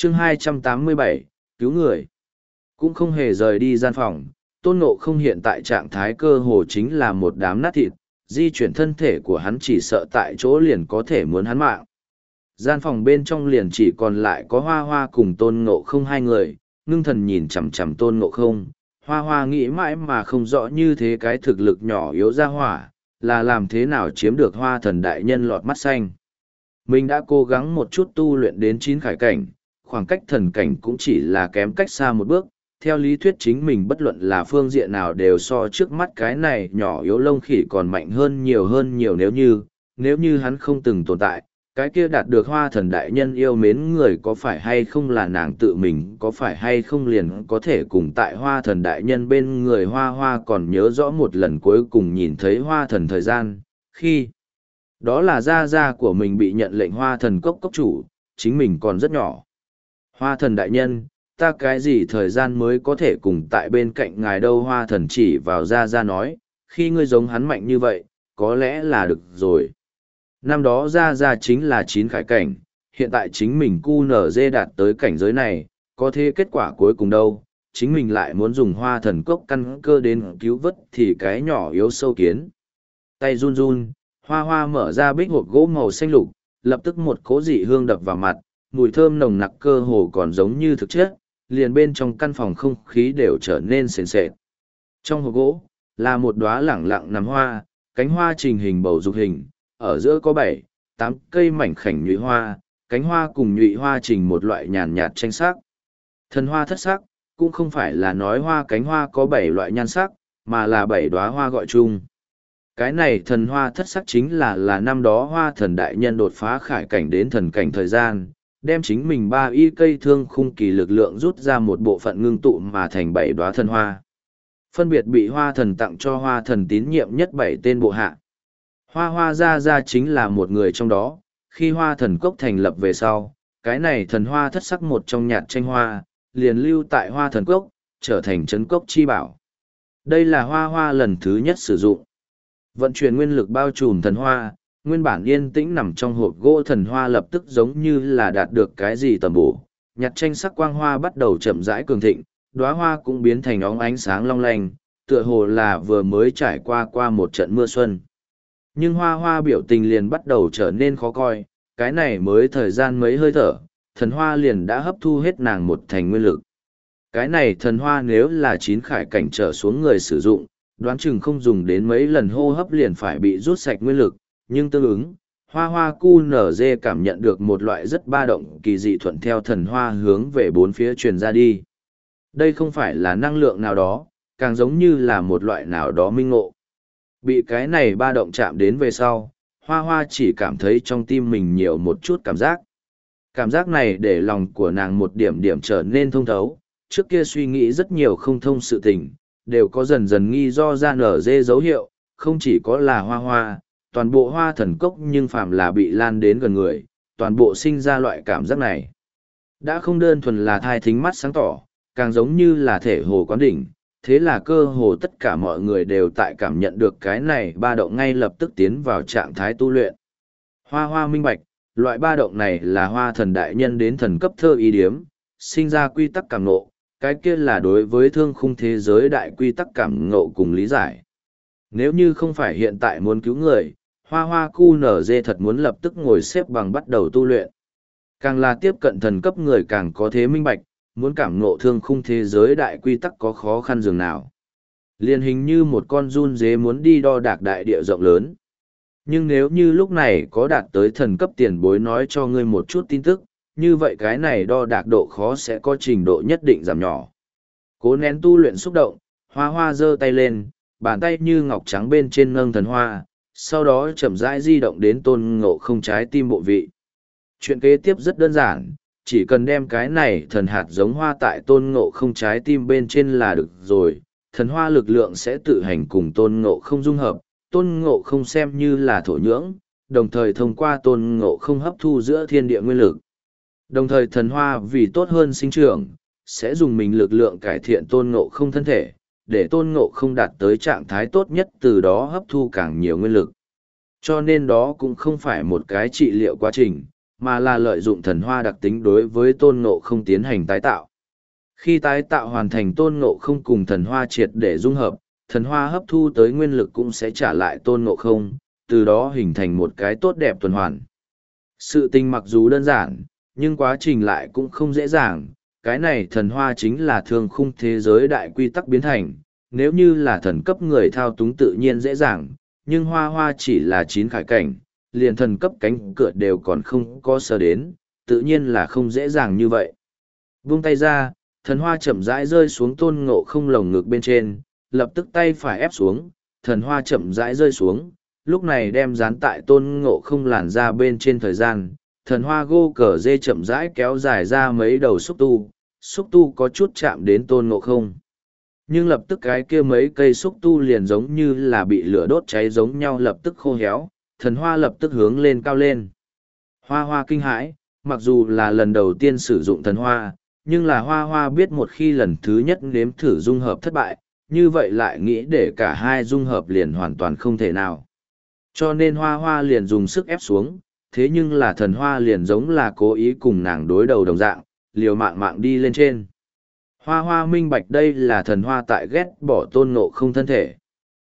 chương 287, cứu người. Cũng không hề rời đi gian phòng, Tôn Ngộ không hiện tại trạng thái cơ hồ chính là một đám nát thịt, di chuyển thân thể của hắn chỉ sợ tại chỗ liền có thể muốn hắn mạng. Gian phòng bên trong liền chỉ còn lại có Hoa Hoa cùng Tôn Ngộ không hai người, ngưng thần nhìn chằm chằm Tôn Ngộ không. Hoa Hoa nghĩ mãi mà không rõ như thế cái thực lực nhỏ yếu ra hỏa, là làm thế nào chiếm được Hoa Thần đại nhân lọt mắt xanh. Mình đã cố gắng một chút tu luyện đến 9 khải cảnh, khoảng cách thần cảnh cũng chỉ là kém cách xa một bước. Theo lý thuyết chính mình bất luận là phương diện nào đều so trước mắt cái này nhỏ yếu lông khỉ còn mạnh hơn nhiều nếu như hắn không từng tồn tại, cái kia đạt được Hoa Thần đại nhân yêu mến người có phải hay không là nàng tự mình, có phải hay không liền có thể cùng tại Hoa Thần đại nhân bên người. Hoa Hoa còn nhớ rõ một lần cuối cùng nhìn thấy Hoa Thần thời gian, khi đó là gia gia của mình bị nhận lệnh Hoa Thần cốc cốc chủ, chính mình còn rất nhỏ. Hoa Thần đại nhân, ta cái gì thời gian mới có thể cùng tại bên cạnh ngài đâu? Hoa Thần chỉ vào gia gia nói, khi ngươi giống hắn mạnh như vậy, có lẽ là được rồi. Năm đó gia gia chính là 9 khải cảnh, hiện tại chính mình QNZ đạt tới cảnh giới này, có thế kết quả cuối cùng đâu? Chính mình lại muốn dùng Hoa Thần cốc căn cơ đến cứu vớt thì cái nhỏ yếu sâu kiến. Tay run run, Hoa Hoa mở ra bích hộp gỗ màu xanh lục, lập tức một cỗ dị hương đập vào mặt, mùi thơm nồng nặc cơ hồ còn giống như thực chất, liền bên trong căn phòng không khí đều trở nên sền sệt. Trong hộp gỗ, là một đóa lẳng lặng nằm hoa, cánh hoa trình hình bầu dục hình, ở giữa có 7, 8 cây mảnh khảnh nhụy hoa, cánh hoa cùng nhụy hoa trình một loại nhàn nhạt tranh sắc. Thần hoa thất sắc, cũng không phải là nói hoa cánh hoa có 7 loại nhan sắc, mà là 7 đóa hoa gọi chung. Cái này thần hoa thất sắc chính là năm đó Hoa Thần đại nhân đột phá khải cảnh đến thần cảnh thời gian, đem chính mình 3 y cây thương khung kỳ lực lượng rút ra một bộ phận ngưng tụ mà thành 7 đóa thần hoa. Phân biệt bị Hoa Thần tặng cho Hoa Thần tín nhiệm nhất 7 tên bộ hạ. Hoa Hoa gia chính là một người trong đó, khi Hoa Thần cốc thành lập về sau, cái này thần hoa thất sắc một trong nhạt tranh hoa, liền lưu tại Hoa Thần cốc, trở thành trấn cốc chi bảo. Đây là Hoa Hoa lần thứ nhất sử dụng. Vận chuyển nguyên lực bao trùm thần hoa, nguyên bản yên tĩnh nằm trong hộp gỗ thần hoa lập tức giống như là đạt được cái gì tầm bổ, nhạt tranh sắc quang hoa bắt đầu chậm rãi cường thịnh, đóa hoa cũng biến thành óng ánh sáng long lanh, tựa hồ là vừa mới trải qua một trận mưa xuân. Nhưng Hoa Hoa biểu tình liền bắt đầu trở nên khó coi, cái này mới thời gian mấy hơi thở, thần hoa liền đã hấp thu hết nàng một thành nguyên lực. Cái này thần hoa nếu là 9 khải cảnh trở xuống người sử dụng, đoán chừng không dùng đến mấy lần hô hấp liền phải bị rút sạch nguyên lực, nhưng tương ứng, Hoa Hoa QNZ cảm nhận được một loại rất ba động kỳ dị thuận theo thần hoa hướng về bốn phía truyền ra đi. Đây không phải là năng lượng nào đó, càng giống như là một loại nào đó minh ngộ. Bị cái này ba động chạm đến về sau, Hoa Hoa chỉ cảm thấy trong tim mình nhiều một chút cảm giác. Cảm giác này để lòng của nàng một điểm điểm trở nên thông thấu, trước kia suy nghĩ rất nhiều không thông sự tình, đều có dần dần nghi do ra nở dê dấu hiệu, không chỉ có là Hoa Hoa, toàn bộ Hoa Thần cốc nhưng phàm là bị lan đến gần người, toàn bộ sinh ra loại cảm giác này. Đã không đơn thuần là thai thính mắt sáng tỏ, càng giống như là thể hồ quán đỉnh, thế là cơ hồ tất cả mọi người đều tại cảm nhận được cái này ba động ngay lập tức tiến vào trạng thái tu luyện. Hoa Hoa minh bạch, loại ba động này là Hoa Thần đại nhân đến thần cấp thơ ý điếm, sinh ra quy tắc cảm ngộ, cái kia là đối với thương khung thế giới đại quy tắc cảm ngộ cùng lý giải. Nếu như không phải hiện tại muốn cứu người, Hoa Hoa QNZ thật muốn lập tức ngồi xếp bằng bắt đầu tu luyện. Càng là tiếp cận thần cấp người càng có thế minh bạch, muốn cảm ngộ thương khung thế giới đại quy tắc có khó khăn dường nào. Liên hình như một con giun dế muốn đi đo đạc đại địa rộng lớn. Nhưng nếu như lúc này có đạt tới thần cấp tiền bối nói cho ngươi một chút tin tức, như vậy cái này đo đạc độ khó sẽ có trình độ nhất định giảm nhỏ. Cố nén tu luyện xúc động, Hoa Hoa giơ tay lên, bàn tay như ngọc trắng bên trên nâng thần hoa, sau đó chậm rãi di động đến Tôn Ngộ không trái tim bộ vị. Chuyện kế tiếp rất đơn giản, chỉ cần đem cái này thần hạt giống hoa tại Tôn Ngộ không trái tim bên trên là được rồi, thần hoa lực lượng sẽ tự hành cùng Tôn Ngộ không dung hợp, Tôn Ngộ không xem như là thổ nhưỡng, đồng thời thông qua Tôn Ngộ không hấp thu giữa thiên địa nguyên lực. Đồng thời thần hoa vì tốt hơn sinh trưởng, sẽ dùng mình lực lượng cải thiện Tôn Ngộ không thân thể, để Tôn Ngộ không đạt tới trạng thái tốt nhất, từ đó hấp thu càng nhiều nguyên lực. Cho nên đó cũng không phải một cái trị liệu quá trình, mà là lợi dụng thần hoa đặc tính đối với tôn ngộ không tiến hành tái tạo. Khi tái tạo hoàn thành, tôn ngộ không cùng thần hoa triệt để dung hợp, thần hoa hấp thu tới nguyên lực cũng sẽ trả lại tôn ngộ không, từ đó hình thành một cái tốt đẹp tuần hoàn. Sự tình mặc dù đơn giản, nhưng quá trình lại cũng không dễ dàng. Cái này thần hoa chính là thương khung thế giới đại quy tắc biến thành, nếu như là thần cấp người thao túng tự nhiên dễ dàng, nhưng hoa hoa chỉ là 9 khải cảnh, liền thần cấp cánh cửa đều còn không có sơ đến, tự nhiên là không dễ dàng như vậy. Vung tay ra, thần hoa chậm rãi rơi xuống tôn ngộ không lồng ngực bên trên, lập tức tay phải ép xuống, thần hoa chậm rãi rơi xuống, lúc này đem dán tại tôn ngộ không làn ra bên trên thời gian, thần hoa gô cờ dê chậm rãi kéo dài ra mấy đầu xúc tu có chút chạm đến tôn ngộ không. Nhưng lập tức cái kia mấy cây xúc tu liền giống như là bị lửa đốt cháy giống nhau, lập tức khô héo, thần hoa lập tức hướng lên cao lên. Hoa hoa kinh hãi, mặc dù là lần đầu tiên sử dụng thần hoa, nhưng là hoa hoa biết một khi lần thứ nhất nếm thử dung hợp thất bại, như vậy lại nghĩ để cả hai dung hợp liền hoàn toàn không thể nào. Cho nên hoa hoa liền dùng sức ép xuống, thế nhưng là thần hoa liền giống là cố ý cùng nàng đối đầu đồng dạng, liều mạng mạng đi lên trên. Hoa hoa minh bạch đây là thần hoa tại ghét bỏ tôn ngộ không thân thể.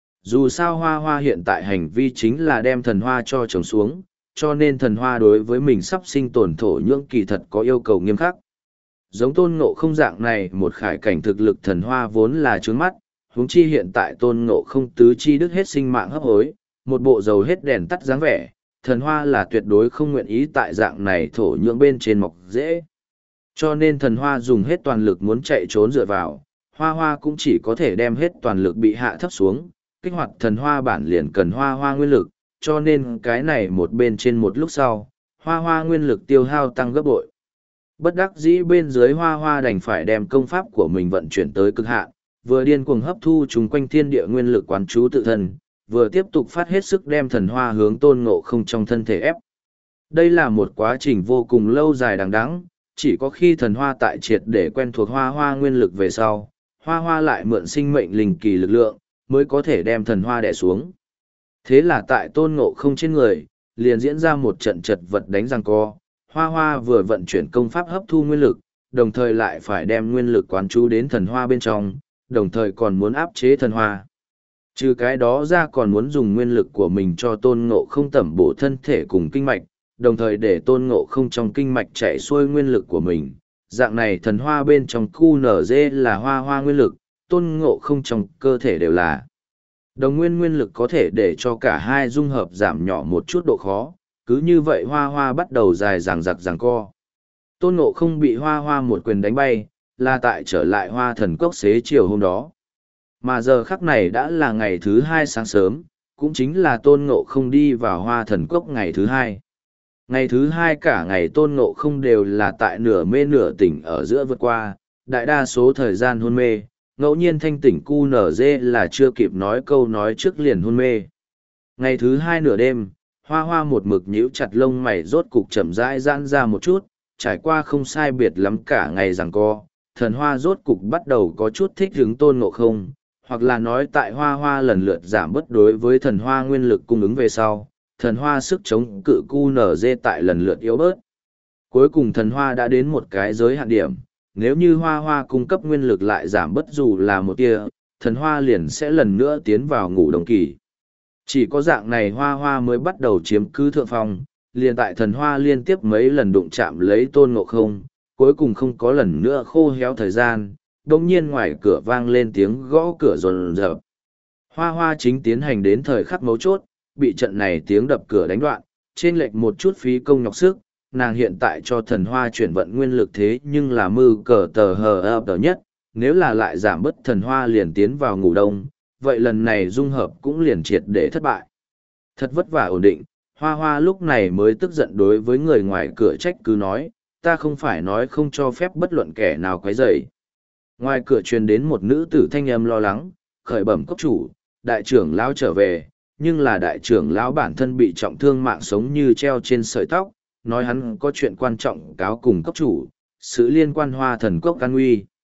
Dù sao hoa hoa hiện tại hành vi chính là đem thần hoa cho trồng xuống, cho nên thần hoa đối với mình sắp sinh tổn thổ nhưỡng kỳ thật có yêu cầu nghiêm khắc. Giống tôn ngộ không dạng này một khải cảnh thực lực thần hoa vốn là trướng mắt, huống chi hiện tại tôn ngộ không tứ chi đứt hết sinh mạng hấp hối, một bộ dầu hết đèn tắt dáng vẻ, thần hoa là tuyệt đối không nguyện ý tại dạng này thổ nhưỡng bên trên mọc dễ. Cho nên thần hoa dùng hết toàn lực muốn chạy trốn dựa vào, hoa hoa cũng chỉ có thể đem hết toàn lực bị hạ thấp xuống, kích hoạt thần hoa bản liền cần hoa hoa nguyên lực, cho nên cái này một bên trên một lúc sau, hoa hoa nguyên lực tiêu hao tăng gấp bội. Bất đắc dĩ bên dưới hoa hoa đành phải đem công pháp của mình vận chuyển tới cực hạn, vừa điên cuồng hấp thu chung quanh thiên địa nguyên lực quán chú tự thân, vừa tiếp tục phát hết sức đem thần hoa hướng tôn ngộ không trong thân thể ép. Đây là một quá trình vô cùng lâu dài đằng đẵng, chỉ có khi thần hoa tại triệt để quen thuộc hoa hoa nguyên lực về sau, hoa hoa lại mượn sinh mệnh linh kỳ lực lượng, mới có thể đem thần hoa đè xuống. Thế là tại tôn ngộ không trên người, liền diễn ra một trận chật vật đánh giằng co, hoa hoa vừa vận chuyển công pháp hấp thu nguyên lực, đồng thời lại phải đem nguyên lực quán chú đến thần hoa bên trong, đồng thời còn muốn áp chế thần hoa. Trừ cái đó ra còn muốn dùng nguyên lực của mình cho tôn ngộ không tẩm bổ thân thể cùng kinh mạch, đồng thời để tôn ngộ không trong kinh mạch chạy xuôi nguyên lực của mình. Dạng này thần hoa bên trong QNZ là hoa hoa nguyên lực, tôn ngộ không trong cơ thể đều là. Đồng nguyên nguyên lực có thể để cho cả hai dung hợp giảm nhỏ một chút độ khó, cứ như vậy hoa hoa bắt đầu dài dằng dặc giằng co. Tôn ngộ không bị hoa hoa một quyền đánh bay, là tại trở lại hoa thần cốc xế chiều hôm đó. Mà giờ khắc này đã là ngày thứ 2 sáng sớm, cũng chính là tôn ngộ không đi vào hoa thần cốc ngày thứ 2. Ngày thứ 2 cả ngày tôn ngộ không đều là tại nửa mê nửa tỉnh ở giữa vượt qua, đại đa số thời gian hôn mê, ngẫu nhiên thanh tỉnh QNZ là chưa kịp nói câu nói trước liền hôn mê. Ngày thứ 2 nửa đêm, hoa hoa một mực nhíu chặt lông mày rốt cục chậm rãi giãn ra một chút, trải qua không sai biệt lắm cả ngày giằng co, thần hoa rốt cục bắt đầu có chút thích hứng tôn ngộ không, hoặc là nói tại hoa hoa lần lượt giảm bớt đối với thần hoa nguyên lực cung ứng về sau, thần hoa sức chống cự QNZ tại lần lượt yếu bớt. Cuối cùng thần hoa đã đến một cái giới hạn điểm, nếu như hoa hoa cung cấp nguyên lực lại giảm bớt dù là một tia, thần hoa liền sẽ lần nữa tiến vào ngủ đông kỳ. Chỉ có dạng này hoa hoa mới bắt đầu chiếm cứ thượng phong, liền tại thần hoa liên tiếp mấy lần đụng chạm lấy tôn ngộ không, cuối cùng không có lần nữa khô héo thời gian, đồng nhiên ngoài cửa vang lên tiếng gõ cửa rồn rập. Hoa hoa chính tiến hành đến thời khắc mấu chốt, bị trận này tiếng đập cửa đánh đoạn, trên lệch một chút phí công nhọc sức, nàng hiện tại cho thần hoa chuyển vận nguyên lực thế nhưng là mư cờ tờ hờ ập tờ nhất, nếu là lại giảm bớt thần hoa liền tiến vào ngủ đông, vậy lần này dung hợp cũng liền triệt để thất bại. Thật vất vả ổn định, hoa hoa lúc này mới tức giận đối với người ngoài cửa trách cứ nói, ta không phải nói không cho phép bất luận kẻ nào quấy rầy. Ngoài cửa truyền đến một nữ tử thanh âm lo lắng, khởi bẩm cốc chủ, đại trưởng lão trở về, nhưng là đại trưởng lão bản thân bị trọng thương mạng sống như treo trên sợi tóc, nói hắn có chuyện quan trọng cáo cùng cốc chủ, sự liên quan hoa thần cốc an nguy.